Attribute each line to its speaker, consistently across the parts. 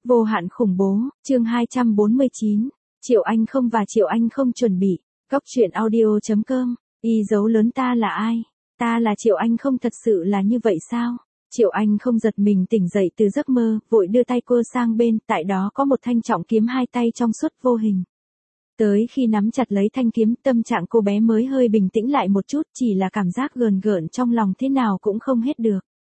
Speaker 1: Vô hạn khủng bố, chương 249. Triệu Anh không và Triệu Anh không chuẩn bị. Góc truyện audio.com. Y dấu lớn ta là ai? Ta là Triệu Anh không, thật sự là như vậy sao? Triệu Anh không giật mình tỉnh dậy từ giấc mơ, vội đưa tay cô sang bên, tại đó có một thanh trọng kiếm hai tay trong suốt vô hình. Tới khi nắm chặt lấy thanh kiếm, tâm trạng cô bé mới hơi bình tĩnh lại một chút, chỉ là cảm giác gờn gợn trong lòng thế nào cũng không hết được.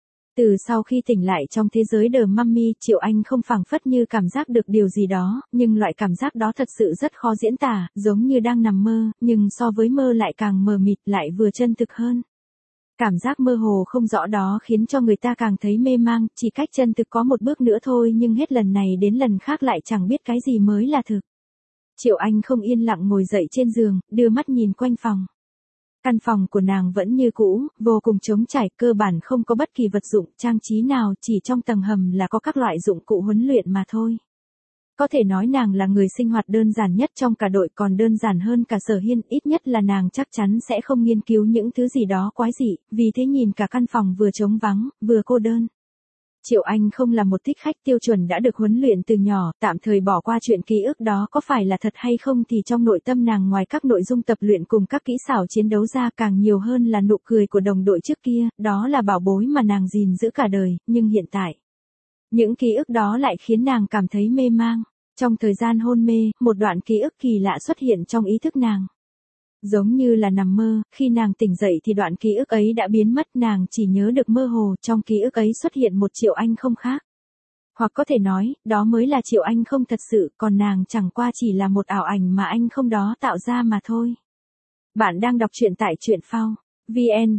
Speaker 1: Từ sau khi tỉnh lại trong thế giới The Mummy, Triệu Anh không phảng phất như cảm giác được điều gì đó, nhưng loại cảm giác đó thật sự rất khó diễn tả, giống như đang nằm mơ, nhưng so với mơ lại càng mờ mịt, lại vừa chân thực hơn. Cảm giác mơ hồ không rõ đó khiến cho người ta càng thấy mê mang, chỉ cách chân thực có một bước nữa thôi, nhưng hết lần này đến lần khác lại chẳng biết cái gì mới là thực. Triệu Anh không yên lặng ngồi dậy trên giường, đưa mắt nhìn quanh phòng. Căn phòng của nàng vẫn như cũ, vô cùng trống trải, cơ bản không có bất kỳ vật dụng, trang trí nào, chỉ trong tầng hầm là có các loại dụng cụ huấn luyện mà thôi. Có thể nói nàng là người sinh hoạt đơn giản nhất trong cả đội, còn đơn giản hơn cả Sở Hiên, ít nhất là nàng chắc chắn sẽ không nghiên cứu những thứ gì đó quái dị, vì thế nhìn cả căn phòng vừa trống vắng, vừa cô đơn. Triệu Anh không là một thích khách tiêu chuẩn đã được huấn luyện từ nhỏ, tạm thời bỏ qua chuyện ký ức đó có phải là thật hay không thì trong nội tâm nàng ngoài các nội dung tập luyện cùng các kỹ xảo chiến đấu ra càng nhiều hơn là nụ cười của đồng đội trước kia, đó là bảo bối mà nàng gìn giữ cả đời, nhưng hiện tại, những ký ức đó lại khiến nàng cảm thấy mê mang. Trong thời gian hôn mê, một đoạn ký ức kỳ lạ xuất hiện trong ý thức nàng. Giống như là nằm mơ, khi nàng tỉnh dậy thì đoạn ký ức ấy đã biến mất, nàng chỉ nhớ được mơ hồ, trong ký ức ấy xuất hiện một Triệu Anh không khác. Hoặc có thể nói, đó mới là Triệu Anh không thật sự, còn nàng chẳng qua chỉ là một ảo ảnh mà anh không đó tạo ra mà thôi. Bạn đang đọc truyện tại truyện phao. VN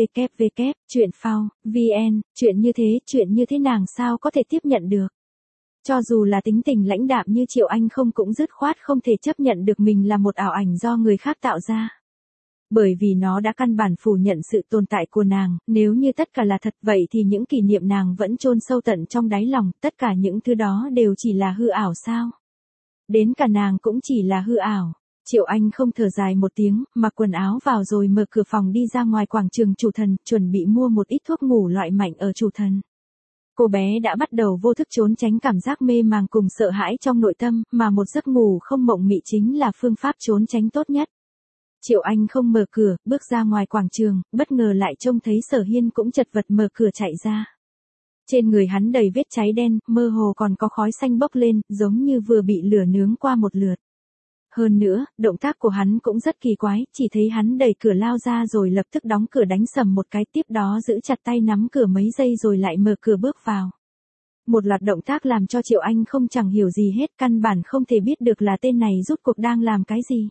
Speaker 1: www. Truyện phao, VN, chuyện như thế nàng sao có thể tiếp nhận được. Cho dù là tính tình lãnh đạm như Triệu Anh không cũng dứt khoát không thể chấp nhận được mình là một ảo ảnh do người khác tạo ra. Bởi vì nó đã căn bản phủ nhận sự tồn tại của nàng, nếu như tất cả là thật vậy thì những kỷ niệm nàng vẫn chôn sâu tận trong đáy lòng, tất cả những thứ đó đều chỉ là hư ảo sao? Đến cả nàng cũng chỉ là hư ảo. Triệu Anh không thở dài một tiếng, mặc quần áo vào rồi mở cửa phòng đi ra ngoài quảng trường Chủ Thần, chuẩn bị mua một ít thuốc ngủ loại mạnh ở Chủ Thần. Cô bé đã bắt đầu vô thức trốn tránh cảm giác mê màng cùng sợ hãi trong nội tâm, mà một giấc ngủ không mộng mị chính là phương pháp trốn tránh tốt nhất. Triệu Anh không mở cửa, bước ra ngoài quảng trường, bất ngờ lại trông thấy Sở Hiên cũng chật vật mở cửa chạy ra. Trên người hắn đầy vết cháy đen, mơ hồ còn có khói xanh bốc lên, giống như vừa bị lửa nướng qua một lượt. Hơn nữa, động tác của hắn cũng rất kỳ quái, chỉ thấy hắn đẩy cửa lao ra rồi lập tức đóng cửa đánh sầm một cái, tiếp đó giữ chặt tay nắm cửa mấy giây rồi lại mở cửa bước vào. Một loạt động tác làm cho Triệu Anh không chẳng hiểu gì hết, căn bản không thể biết được là tên này rốt cuộc đang làm cái gì.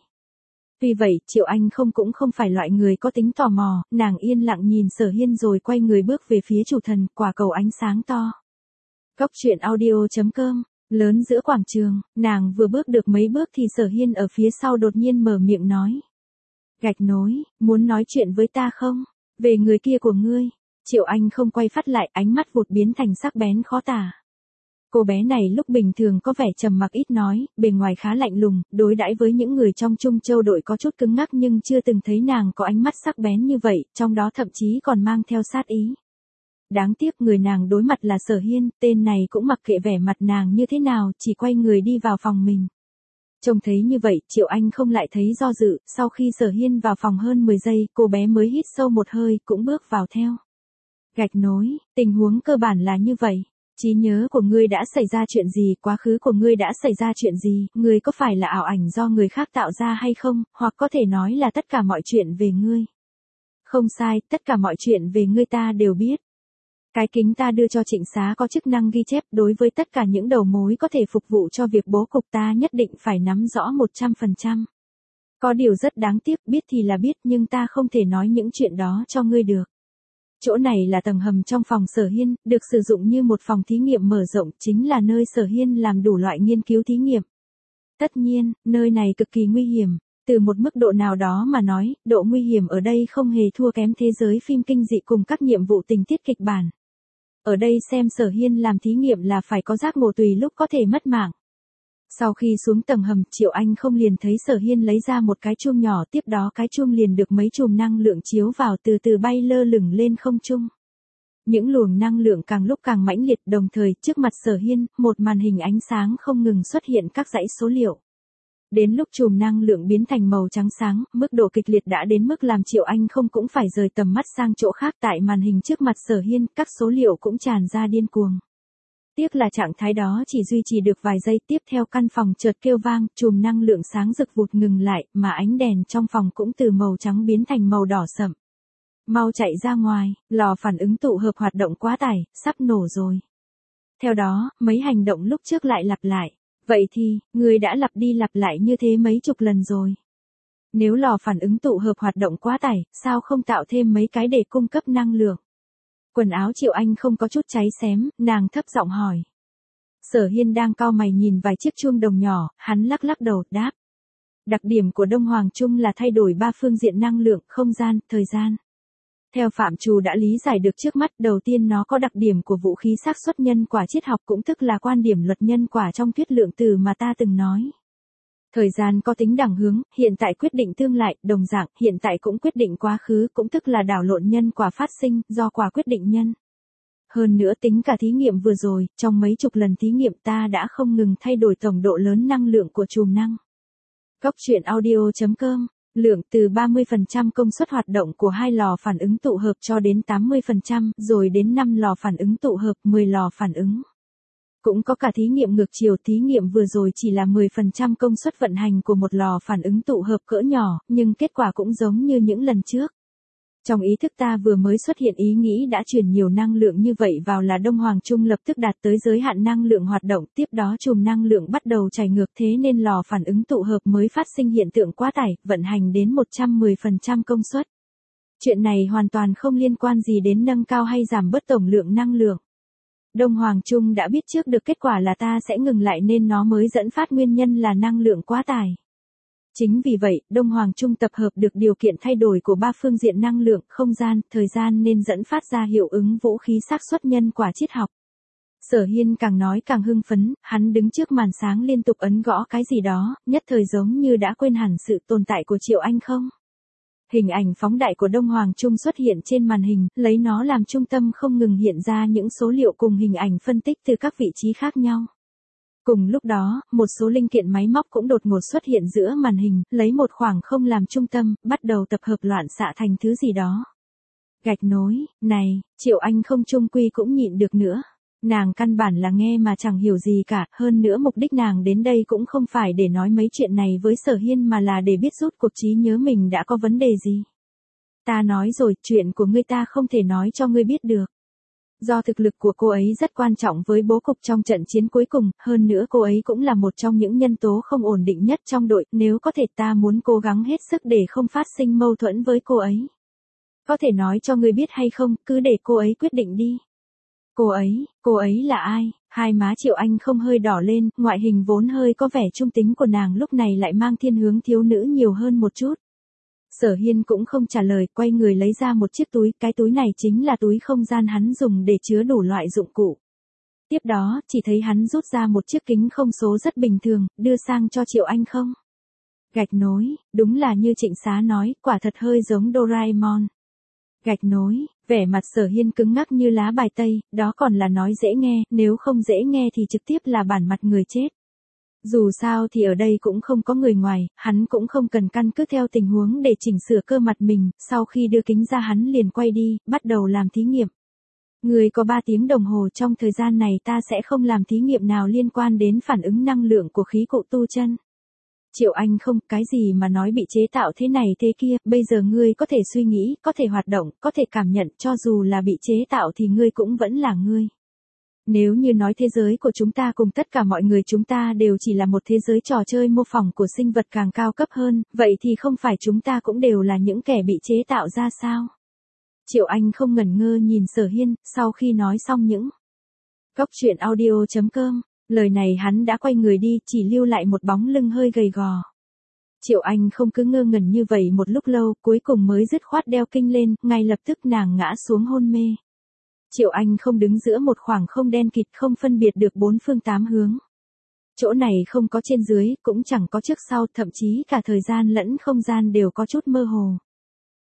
Speaker 1: Vì vậy, Triệu Anh không cũng không phải loại người có tính tò mò, nàng yên lặng nhìn Sở Hiên rồi quay người bước về phía Chủ Thần, quả cầu ánh sáng to. Góc truyện audio.com. Lớn giữa quảng trường, nàng vừa bước được mấy bước thì Sở Hiên ở phía sau đột nhiên mở miệng nói. Gạch nối, muốn nói chuyện với ta không? Về người kia của ngươi. Triệu Anh không quay phát lại, ánh mắt vụt biến thành sắc bén khó tả. Cô bé này lúc bình thường có vẻ trầm mặc ít nói, bề ngoài khá lạnh lùng, đối đãi với những người trong Trung Châu đội có chút cứng ngắc, nhưng chưa từng thấy nàng có ánh mắt sắc bén như vậy, trong đó thậm chí còn mang theo sát ý. Đáng tiếc người nàng đối mặt là Sở Hiên, tên này cũng mặc kệ vẻ mặt nàng như thế nào, chỉ quay người đi vào phòng mình. Trông thấy như vậy, Triệu Anh không lại thấy do dự, sau khi Sở Hiên vào phòng hơn 10 giây, cô bé mới hít sâu một hơi, cũng bước vào theo. Gạch nối, tình huống cơ bản là như vậy. Trí nhớ của ngươi đã xảy ra chuyện gì, quá khứ của ngươi đã xảy ra chuyện gì, ngươi có phải là ảo ảnh do người khác tạo ra hay không, hoặc có thể nói là tất cả mọi chuyện về ngươi. Không sai, tất cả mọi chuyện về ngươi ta đều biết. Cái kính ta đưa cho Trịnh Xá có chức năng ghi chép, đối với tất cả những đầu mối có thể phục vụ cho việc bố cục ta nhất định phải nắm rõ 100%. Có điều rất đáng tiếc, biết thì là biết nhưng ta không thể nói những chuyện đó cho ngươi được. Chỗ này là tầng hầm trong phòng Sở Hiên, được sử dụng như một phòng thí nghiệm mở rộng, chính là nơi Sở Hiên làm đủ loại nghiên cứu thí nghiệm. Tất nhiên, nơi này cực kỳ nguy hiểm. Từ một mức độ nào đó mà nói, độ nguy hiểm ở đây không hề thua kém thế giới phim kinh dị cùng các nhiệm vụ tình tiết kịch bản. Ở đây xem Sở Hiên làm thí nghiệm là phải có giác ngộ tùy lúc có thể mất mạng. Sau khi xuống tầng hầm, Triệu Anh không liền thấy Sở Hiên lấy ra một cái chuông nhỏ, tiếp đó cái chuông liền được mấy chùm năng lượng chiếu vào từ từ bay lơ lửng lên không trung. Những luồng năng lượng càng lúc càng mãnh liệt, đồng thời, trước mặt Sở Hiên, một màn hình ánh sáng không ngừng xuất hiện các dãy số liệu. Đến lúc chùm năng lượng biến thành màu trắng sáng, mức độ kịch liệt đã đến mức làm Triệu Anh không cũng phải rời tầm mắt sang chỗ khác. Tại màn hình trước mặt Sở Hiên, các số liệu cũng tràn ra điên cuồng. Tiếc là trạng thái đó chỉ duy trì được vài giây, tiếp theo căn phòng chợt kêu vang, chùm năng lượng sáng rực vụt ngừng lại, mà ánh đèn trong phòng cũng từ màu trắng biến thành màu đỏ sậm. Mau chạy ra ngoài, lò phản ứng tụ hợp hoạt động quá tải, sắp nổ rồi. Theo đó, mấy hành động lúc trước lại lặp lại. Vậy thì, người đã lặp đi lặp lại như thế mấy chục lần rồi. Nếu lò phản ứng tụ hợp hoạt động quá tải, sao không tạo thêm mấy cái để cung cấp năng lượng? Quần áo Triệu Anh không có chút cháy xém, nàng thấp giọng hỏi. Sở Hiên đang cau mày nhìn vài chiếc chuông đồng nhỏ, hắn lắc lắc đầu, đáp. Đặc điểm của Đông Hoàng Trung là thay đổi 3 phương diện năng lượng, không gian, thời gian. Theo phạm trù đã lý giải được trước mắt, đầu tiên nó có đặc điểm của vũ khí xác suất nhân quả triết học, cũng tức là quan điểm luật nhân quả trong thuyết lượng tử mà ta từng nói. Thời gian có tính đẳng hướng, hiện tại quyết định tương lai, đồng dạng, hiện tại cũng quyết định quá khứ, cũng tức là đảo lộn nhân quả phát sinh, do quả quyết định nhân. Hơn nữa tính cả thí nghiệm vừa rồi, trong mấy chục lần thí nghiệm ta đã không ngừng thay đổi tổng độ lớn năng lượng của chùm năng. Góc truyện audio.com. Lượng từ 30% công suất hoạt động của 2 lò phản ứng tụ hợp cho đến 80%, rồi đến 5 lò phản ứng tụ hợp, 10 lò phản ứng. Cũng có cả thí nghiệm ngược chiều, thí nghiệm vừa rồi chỉ là 10% công suất vận hành của một lò phản ứng tụ hợp cỡ nhỏ, nhưng kết quả cũng giống như những lần trước. Trong ý thức ta vừa mới xuất hiện ý nghĩ đã truyền nhiều năng lượng như vậy vào là Đông Hoàng Trung lập tức đạt tới giới hạn năng lượng hoạt động, tiếp đó chùm năng lượng bắt đầu chảy ngược, thế nên lò phản ứng tụ hợp mới phát sinh hiện tượng quá tải, vận hành đến 110% công suất. Chuyện này hoàn toàn không liên quan gì đến nâng cao hay giảm bớt tổng lượng năng lượng. Đông Hoàng Trung đã biết trước được kết quả là ta sẽ ngừng lại nên nó mới dẫn phát nguyên nhân là năng lượng quá tải. Chính vì vậy, Đông Hoàng Trung tập hợp được điều kiện thay đổi của 3 phương diện năng lượng, không gian, thời gian nên dẫn phát ra hiệu ứng vũ khí xác suất nhân quả triết học. Sở Hiên càng nói càng hưng phấn, hắn đứng trước màn sáng liên tục ấn gõ cái gì đó, nhất thời giống như đã quên hẳn sự tồn tại của Triệu Anh không. Hình ảnh phóng đại của Đông Hoàng Trung xuất hiện trên màn hình, lấy nó làm trung tâm không ngừng hiện ra những số liệu cùng hình ảnh phân tích từ các vị trí khác nhau. Cùng lúc đó, một số linh kiện máy móc cũng đột ngột xuất hiện giữa màn hình, lấy một khoảng không làm trung tâm, bắt đầu tập hợp loạn xạ thành thứ gì đó. Gạch nối, này, Triệu Anh không chung quy cũng nhịn được nữa. Nàng căn bản là nghe mà chẳng hiểu gì cả, hơn nữa mục đích nàng đến đây cũng không phải để nói mấy chuyện này với Sở Hiên mà là để biết rút cuộc trí nhớ mình đã có vấn đề gì. Ta nói rồi, chuyện của ngươi ta không thể nói cho ngươi biết được. Do thực lực của cô ấy rất quan trọng với bố cục trong trận chiến cuối cùng, hơn nữa cô ấy cũng là một trong những nhân tố không ổn định nhất trong đội, nếu có thể ta muốn cố gắng hết sức để không phát sinh mâu thuẫn với cô ấy. Có thể nói cho ngươi biết hay không, cứ để cô ấy quyết định đi. Cô ấy là ai? Hai má Triệu Anh không hơi đỏ lên, ngoại hình vốn hơi có vẻ trung tính của nàng lúc này lại mang thiên hướng thiếu nữ nhiều hơn một chút. Sở Hiên cũng không trả lời, quay người lấy ra một chiếc túi, cái túi này chính là túi không gian hắn dùng để chứa đủ loại dụng cụ. Tiếp đó, chỉ thấy hắn rút ra một chiếc kính không số rất bình thường, đưa sang cho Triệu Anh không. Gạch nối, đúng là như Trịnh Xá nói, quả thật hơi giống Doraemon. Gạch nối, vẻ mặt Sở Hiên cứng ngắc như lá bài tây, đó còn là nói dễ nghe, nếu không dễ nghe thì trực tiếp là bản mặt người chết. Dù sao thì ở đây cũng không có người ngoài, hắn cũng không cần căn cứ theo tình huống để chỉnh sửa cơ mặt mình, sau khi đưa kính ra hắn liền quay đi, bắt đầu làm thí nghiệm. Người có 3 tiếng đồng hồ, trong thời gian này ta sẽ không làm thí nghiệm nào liên quan đến phản ứng năng lượng của khí cụ tu chân. Triệu Anh không, cái gì mà nói bị chế tạo thế này thế kia, bây giờ ngươi có thể suy nghĩ, có thể hoạt động, có thể cảm nhận, cho dù là bị chế tạo thì ngươi cũng vẫn là ngươi. Nếu như nói thế giới của chúng ta cùng tất cả mọi người chúng ta đều chỉ là một thế giới trò chơi mô phỏng của sinh vật càng cao cấp hơn, vậy thì không phải chúng ta cũng đều là những kẻ bị chế tạo ra sao? Triệu Anh không ngẩn ngơ nhìn Sở Hiên, sau khi nói xong những góc truyện audio.com, lời này hắn đã quay người đi, chỉ lưu lại một bóng lưng hơi gầy gò. Triệu Anh không cứ ngơ ngẩn như vậy một lúc lâu, cuối cùng mới dứt khoát đeo kinh lên, ngay lập tức nàng ngã xuống hôn mê. Triệu Anh không đứng giữa một khoảng không đen kịt, không phân biệt được 4 phương 8 hướng. Chỗ này không có trên dưới, cũng chẳng có trước sau, thậm chí cả thời gian lẫn không gian đều có chút mơ hồ.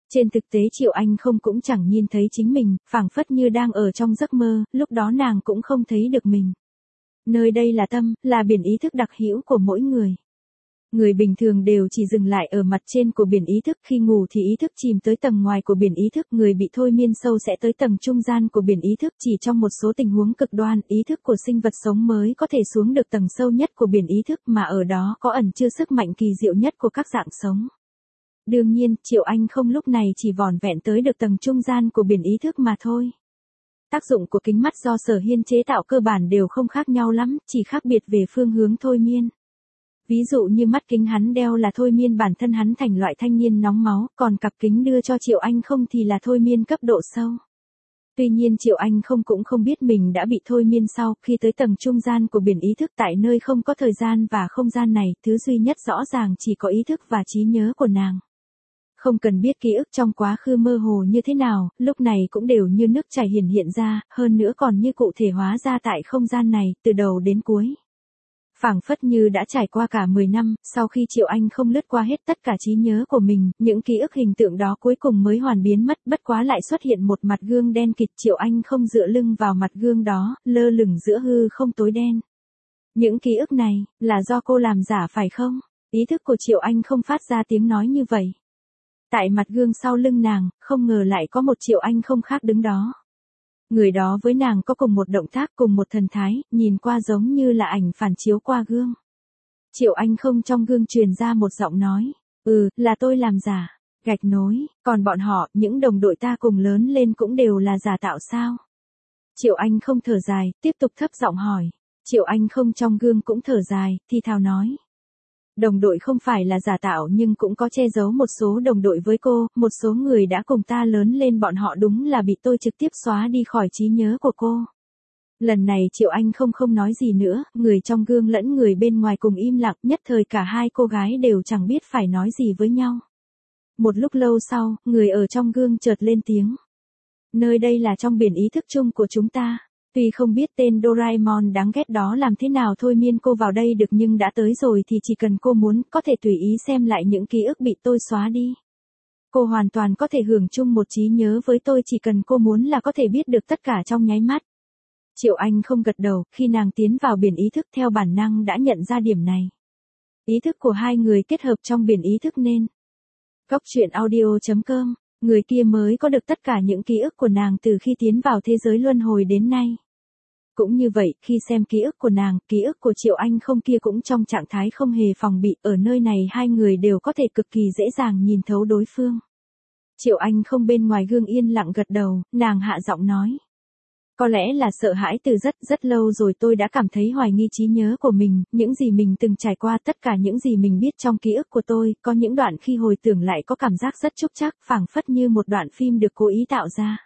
Speaker 1: Trên thực tế Triệu Anh không cũng chẳng nhìn thấy chính mình, phảng phất như đang ở trong giấc mơ, lúc đó nàng cũng không thấy được mình. Nơi đây là tâm, là biển ý thức đặc hữu của mỗi người. Người bình thường đều chỉ dừng lại ở mặt trên của biển ý thức, khi ngủ thì ý thức chìm tới tầng ngoài của biển ý thức, người bị thôi miên sâu sẽ tới tầng trung gian của biển ý thức, chỉ trong một số tình huống cực đoan, ý thức của sinh vật sống mới có thể xuống được tầng sâu nhất của biển ý thức mà ở đó có ẩn chứa sức mạnh kỳ diệu nhất của các dạng sống. Đương nhiên, Triệu Anh không lúc này chỉ vỏn vẹn tới được tầng trung gian của biển ý thức mà thôi. Tác dụng của kính mắt do Sở Hiên chế tạo cơ bản đều không khác nhau lắm, chỉ khác biệt về phương hướng thôi miên. Ví dụ như mắt kính hắn đeo là thôi miên bản thân hắn thành loại thanh niên nóng máu, còn cặp kính đưa cho Triệu Anh không thì là thôi miên cấp độ sâu. Tuy nhiên Triệu Anh không cũng không biết mình đã bị thôi miên sau, khi tới tầng trung gian của biển ý thức tại nơi không có thời gian và không gian này, thứ duy nhất rõ ràng chỉ có ý thức và trí nhớ của nàng. Không cần biết ký ức trong quá khứ mơ hồ như thế nào, lúc này cũng đều như nước chảy hiển hiện ra, hơn nữa còn như cụ thể hóa ra tại không gian này, từ đầu đến cuối. Phảng phất như đã trải qua cả 10 năm, sau khi Triệu Anh không lướt qua hết tất cả trí nhớ của mình, những ký ức hình tượng đó cuối cùng mới hoàn biến mất, bất quá lại xuất hiện một mặt gương đen kịt. Triệu Anh không dựa lưng vào mặt gương đó, lơ lửng giữa hư không tối đen. Những ký ức này, là do cô làm giả phải không? Ý thức của Triệu Anh không phát ra tiếng nói như vậy. Tại mặt gương sau lưng nàng, không ngờ lại có một Triệu Anh không khác đứng đó. Người đó với nàng có cùng một động tác, cùng một thần thái, nhìn qua giống như là ảnh phản chiếu qua gương. Triệu Anh không trong gương truyền ra một giọng nói, là tôi làm giả, gạch nối, còn bọn họ, những đồng đội ta cùng lớn lên cũng đều là giả tạo sao? Triệu Anh không thở dài, tiếp tục thấp giọng hỏi. Triệu Anh không trong gương cũng thở dài, thì thào nói. Đồng đội không phải là giả tạo nhưng cũng có che giấu một số đồng đội với cô, một số người đã cùng ta lớn lên bọn họ đúng là bị tôi trực tiếp xóa đi khỏi trí nhớ của cô. Lần này Triệu Anh không nói gì nữa, người trong gương lẫn người bên ngoài cùng im lặng, nhất thời cả hai cô gái đều chẳng biết phải nói gì với nhau. Một lúc lâu sau, người ở trong gương chợt lên tiếng. Nơi đây là trong biển ý thức chung của chúng ta. Tuy không biết tên Doraemon đáng ghét đó làm thế nào thôi miên cô vào đây được nhưng đã tới rồi thì chỉ cần cô muốn, có thể tùy ý xem lại những ký ức bị tôi xóa đi. Cô hoàn toàn có thể hưởng chung một trí nhớ với tôi, chỉ cần cô muốn là có thể biết được tất cả trong nháy mắt. Triệu Anh không gật đầu, khi nàng tiến vào biển ý thức theo bản năng đã nhận ra điểm này. Ý thức của hai người kết hợp trong biển ý thức nên. Góc truyện audio.com, người kia mới có được tất cả những ký ức của nàng từ khi tiến vào thế giới luân hồi đến nay. Cũng như vậy, khi xem ký ức của nàng, ký ức của Triệu Anh không kia cũng trong trạng thái không hề phòng bị, ở nơi này hai người đều có thể cực kỳ dễ dàng nhìn thấu đối phương. Triệu Anh không bên ngoài gương yên lặng gật đầu, nàng hạ giọng nói. Có lẽ là sợ hãi từ rất lâu rồi tôi đã cảm thấy hoài nghi trí nhớ của mình, những gì mình từng trải qua, tất cả những gì mình biết trong ký ức của tôi, có những đoạn khi hồi tưởng lại có cảm giác rất trúc trắc, phảng phất như một đoạn phim được cố ý tạo ra.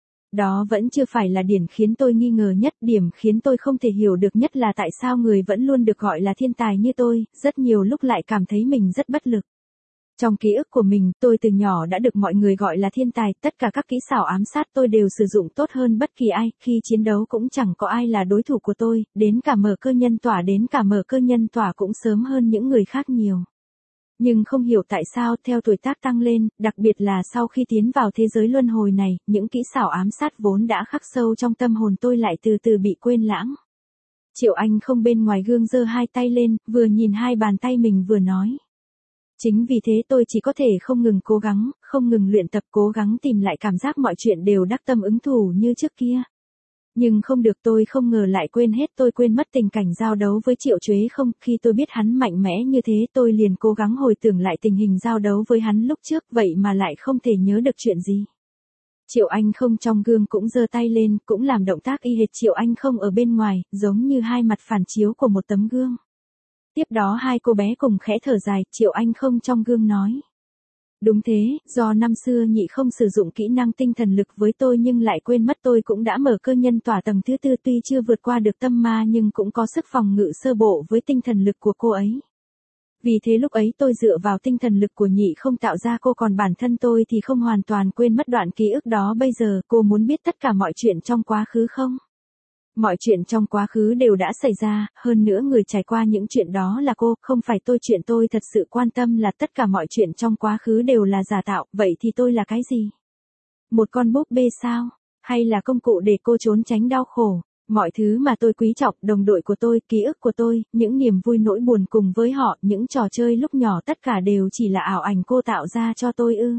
Speaker 1: Đó vẫn chưa phải là điểm khiến tôi nghi ngờ nhất, điểm khiến tôi không thể hiểu được nhất là tại sao người vẫn luôn được gọi là thiên tài như tôi, rất nhiều lúc lại cảm thấy mình rất bất lực. Trong ký ức của mình, tôi từ nhỏ đã được mọi người gọi là thiên tài, tất cả các kỹ xảo ám sát tôi đều sử dụng tốt hơn bất kỳ ai, khi chiến đấu cũng chẳng có ai là đối thủ của tôi, đến cả mở cơ nhân tỏa cũng sớm hơn những người khác nhiều. Nhưng không hiểu tại sao theo tuổi tác tăng lên, đặc biệt là sau khi tiến vào thế giới luân hồi này, những kỹ xảo ám sát vốn đã khắc sâu trong tâm hồn tôi lại từ từ bị quên lãng. Triệu Anh không bên ngoài gương giơ hai tay lên, vừa nhìn hai bàn tay mình vừa nói. Chính vì thế tôi chỉ có thể không ngừng cố gắng, không ngừng luyện tập, cố gắng tìm lại cảm giác mọi chuyện đều đắc tâm ứng thủ như trước kia. Nhưng không được, tôi không ngờ lại quên hết, tôi quên mất tình cảnh giao đấu với Triệu Chuế không, khi tôi biết hắn mạnh mẽ như thế tôi liền cố gắng hồi tưởng lại tình hình giao đấu với hắn lúc trước, vậy mà lại không thể nhớ được chuyện gì. Triệu Anh không trong gương cũng giơ tay lên, cũng làm động tác y hệt Triệu Anh không ở bên ngoài, giống như hai mặt phản chiếu của một tấm gương. Tiếp đó hai cô bé cùng khẽ thở dài, Triệu Anh không trong gương nói. Đúng thế, do năm xưa nhị không sử dụng kỹ năng tinh thần lực với tôi nhưng lại quên mất tôi cũng đã mở cơ nhân tỏa tầng thứ 4, tuy chưa vượt qua được tâm ma nhưng cũng có sức phòng ngự sơ bộ với tinh thần lực của cô ấy. Vì thế lúc ấy tôi dựa vào tinh thần lực của nhị không tạo ra cô, còn bản thân tôi thì không hoàn toàn quên mất đoạn ký ức đó. Bây giờ cô muốn biết tất cả mọi chuyện trong quá khứ không? Mọi chuyện trong quá khứ đều đã xảy ra, hơn nữa người trải qua những chuyện đó là cô, không phải tôi. Chuyện tôi thật sự quan tâm là tất cả mọi chuyện trong quá khứ đều là giả tạo, vậy thì tôi là cái gì? Một con búp bê sao? Hay là công cụ để cô trốn tránh đau khổ? Mọi thứ mà tôi quý trọng, đồng đội của tôi, ký ức của tôi, những niềm vui nỗi buồn cùng với họ, những trò chơi lúc nhỏ tất cả đều chỉ là ảo ảnh cô tạo ra cho tôi ư.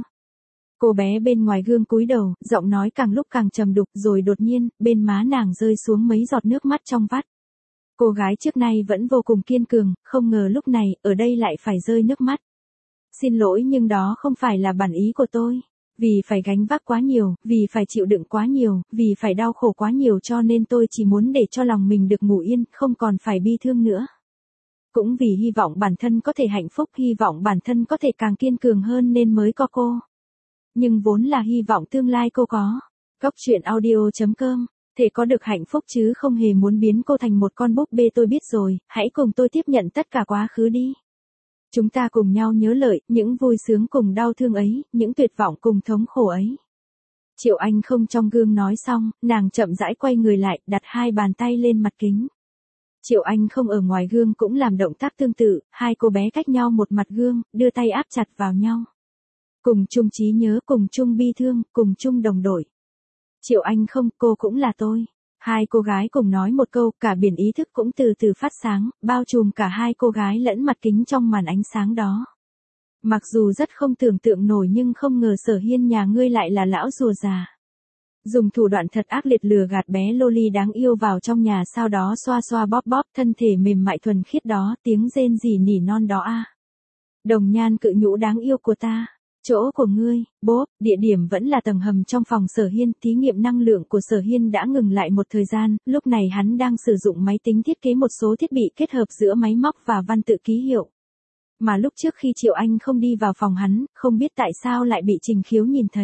Speaker 1: Cô bé bên ngoài gương cúi đầu, giọng nói càng lúc càng trầm đục, rồi đột nhiên, bên má nàng rơi xuống mấy giọt nước mắt trong vắt. Cô gái trước nay vẫn vô cùng kiên cường, không ngờ lúc này, ở đây lại phải rơi nước mắt. Xin lỗi nhưng đó không phải là bản ý của tôi. Vì phải gánh vác quá nhiều, vì phải chịu đựng quá nhiều, vì phải đau khổ quá nhiều cho nên tôi chỉ muốn để cho lòng mình được ngủ yên, không còn phải bi thương nữa. Cũng vì hy vọng bản thân có thể hạnh phúc, hy vọng bản thân có thể càng kiên cường hơn nên mới có cô. Nhưng vốn là hy vọng tương lai cô có. Góc truyện audio.com, thể có được hạnh phúc chứ không hề muốn biến cô thành một con búp bê. Tôi biết rồi, hãy cùng tôi tiếp nhận tất cả quá khứ đi. Chúng ta cùng nhau nhớ lại, những vui sướng cùng đau thương ấy, những tuyệt vọng cùng thống khổ ấy. Triệu Anh không trong gương nói xong, nàng chậm rãi quay người lại, đặt hai bàn tay lên mặt kính. Triệu Anh không ở ngoài gương cũng làm động tác tương tự, hai cô bé cách nhau một mặt gương, đưa tay áp chặt vào nhau. Cùng chung trí nhớ, cùng chung bi thương, cùng chung đồng đội. Triệu Anh không, cô cũng là tôi. Hai cô gái cùng nói một câu, cả biển ý thức cũng từ từ phát sáng, bao trùm cả hai cô gái lẫn mặt kính trong màn ánh sáng đó. Mặc dù rất không tưởng tượng nổi nhưng không ngờ Sở Hiên nhà ngươi lại là lão rùa già. Dùng thủ đoạn thật ác liệt lừa gạt bé Loli đáng yêu vào trong nhà, sau đó xoa xoa bóp bóp thân thể mềm mại thuần khiết đó, tiếng rên rỉ nỉ non đó a. Đồng nhan cự nhũ đáng yêu của ta. Chỗ của ngươi, bốp, địa điểm vẫn là tầng hầm trong phòng Sở Hiên. Thí nghiệm năng lượng của Sở Hiên đã ngừng lại một thời gian, lúc này hắn đang sử dụng máy tính thiết kế một số thiết bị kết hợp giữa máy móc và văn tự ký hiệu. Mà lúc trước khi Triệu Anh không đi vào phòng hắn, không biết tại sao lại bị Trình Khiếu nhìn thấy.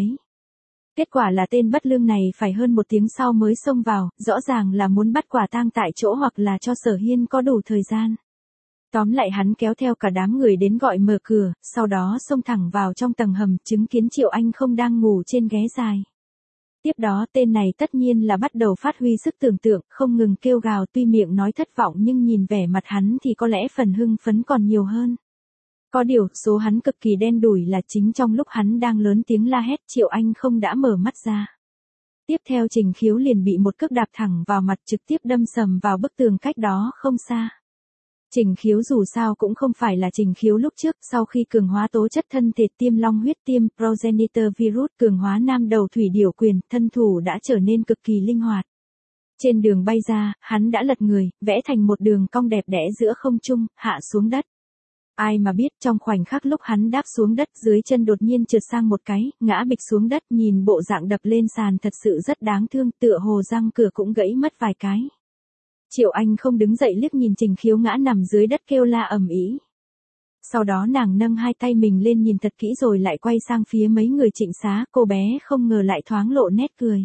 Speaker 1: Kết quả là tên bất lương này phải hơn một tiếng sau mới xông vào, rõ ràng là muốn bắt quả tang tại chỗ hoặc là cho Sở Hiên có đủ thời gian. Tóm lại hắn kéo theo cả đám người đến gọi mở cửa, sau đó xông thẳng vào trong tầng hầm, chứng kiến Triệu Anh không đang ngủ trên ghế dài. Tiếp đó tên này tất nhiên là bắt đầu phát huy sức tưởng tượng, không ngừng kêu gào, tuy miệng nói thất vọng nhưng nhìn vẻ mặt hắn thì có lẽ phần hưng phấn còn nhiều hơn. Có điều, số hắn cực kỳ đen đủi là chính trong lúc hắn đang lớn tiếng la hét, Triệu Anh không đã mở mắt ra. Tiếp theo Trình Khiếu liền bị một cước đạp thẳng vào mặt, trực tiếp đâm sầm vào bức tường cách đó không xa. Trình Khiếu dù sao cũng không phải là Trình Khiếu lúc trước, sau khi cường hóa tố chất thân thể, tiêm long huyết, tiêm progenitor virus, cường hóa nam đầu thủy điểu quyền, thân thủ đã trở nên cực kỳ linh hoạt. Trên đường bay ra, hắn đã lật người, vẽ thành một đường cong đẹp đẽ giữa không trung, hạ xuống đất. Ai mà biết trong khoảnh khắc lúc hắn đáp xuống đất, dưới chân đột nhiên trượt sang một cái, ngã bịch xuống đất, nhìn bộ dạng đập lên sàn thật sự rất đáng thương, tựa hồ răng cửa cũng gãy mất vài cái. Triệu Anh không đứng dậy liếc nhìn Trình Khiếu ngã nằm dưới đất kêu la ầm ĩ. Sau đó nàng nâng hai tay mình lên nhìn thật kỹ rồi lại quay sang phía mấy người Trịnh Xá, cô bé không ngờ lại thoáng lộ nét cười.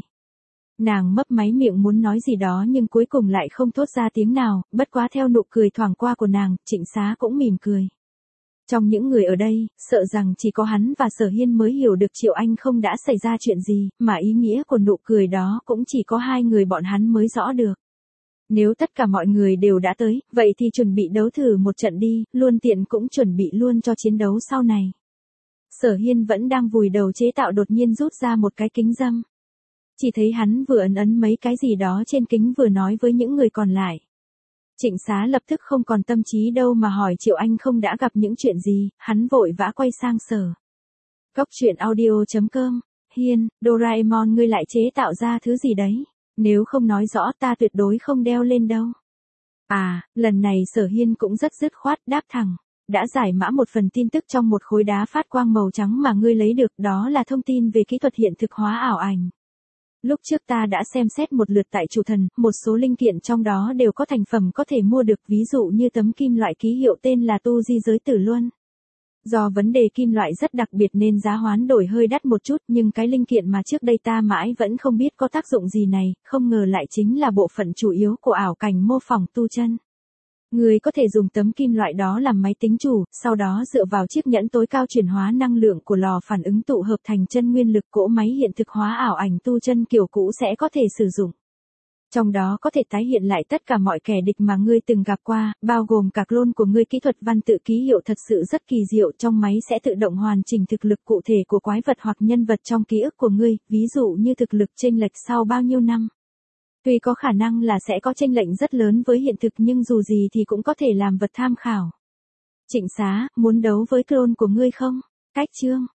Speaker 1: Nàng mấp máy miệng muốn nói gì đó nhưng cuối cùng lại không thốt ra tiếng nào, bất quá theo nụ cười thoảng qua của nàng, Trịnh Xá cũng mỉm cười. Trong những người ở đây, sợ rằng chỉ có hắn và Sở Hiên mới hiểu được Triệu Anh không đã xảy ra chuyện gì, mà ý nghĩa của nụ cười đó cũng chỉ có hai người bọn hắn mới rõ được. Nếu tất cả mọi người đều đã tới, vậy thì chuẩn bị đấu thử một trận đi, luôn tiện cũng chuẩn bị luôn cho chiến đấu sau này. Sở Hiên vẫn đang vùi đầu chế tạo đột nhiên rút ra một cái kính râm. Chỉ thấy hắn vừa ấn mấy cái gì đó trên kính vừa nói với những người còn lại. Trịnh Xá lập tức không còn tâm trí đâu mà hỏi Triệu Anh không đã gặp những chuyện gì, hắn vội vã quay sang Sở. Góc truyện audio.com, Hiên, Doraemon ngươi lại chế tạo ra thứ gì đấy? Nếu không nói rõ ta tuyệt đối không đeo lên đâu. À, lần này Sở Hiên cũng rất dứt khoát đáp thẳng. Đã giải mã một phần tin tức trong một khối đá phát quang màu trắng mà ngươi lấy được, đó là thông tin về kỹ thuật hiện thực hóa ảo ảnh. Lúc trước ta đã xem xét một lượt tại Chủ Thần, một số linh kiện trong đó đều có thành phẩm có thể mua được, ví dụ như tấm kim loại ký hiệu tên là Tu Di Giới Tử Luân. Do vấn đề kim loại rất đặc biệt nên giá hoán đổi hơi đắt một chút, nhưng cái linh kiện mà trước đây ta mãi vẫn không biết có tác dụng gì này, không ngờ lại chính là bộ phận chủ yếu của ảo cảnh mô phỏng tu chân. Người có thể dùng tấm kim loại đó làm máy tính chủ, sau đó dựa vào chiếc nhẫn tối cao chuyển hóa năng lượng của lò phản ứng tụ hợp thành chân nguyên lực, cỗ máy hiện thực hóa ảo ảnh tu chân kiểu cũ sẽ có thể sử dụng. Trong đó có thể tái hiện lại tất cả mọi kẻ địch mà ngươi từng gặp qua, bao gồm cả clone của ngươi. Kỹ thuật văn tự ký hiệu thật sự rất kỳ diệu, trong máy sẽ tự động hoàn chỉnh thực lực cụ thể của quái vật hoặc nhân vật trong ký ức của ngươi, ví dụ như thực lực chênh lệch sau bao nhiêu năm. Tuy có khả năng là sẽ có chênh lệch rất lớn với hiện thực, nhưng dù gì thì cũng có thể làm vật tham khảo. Trịnh Xá, muốn đấu với clone của ngươi không? Cách chương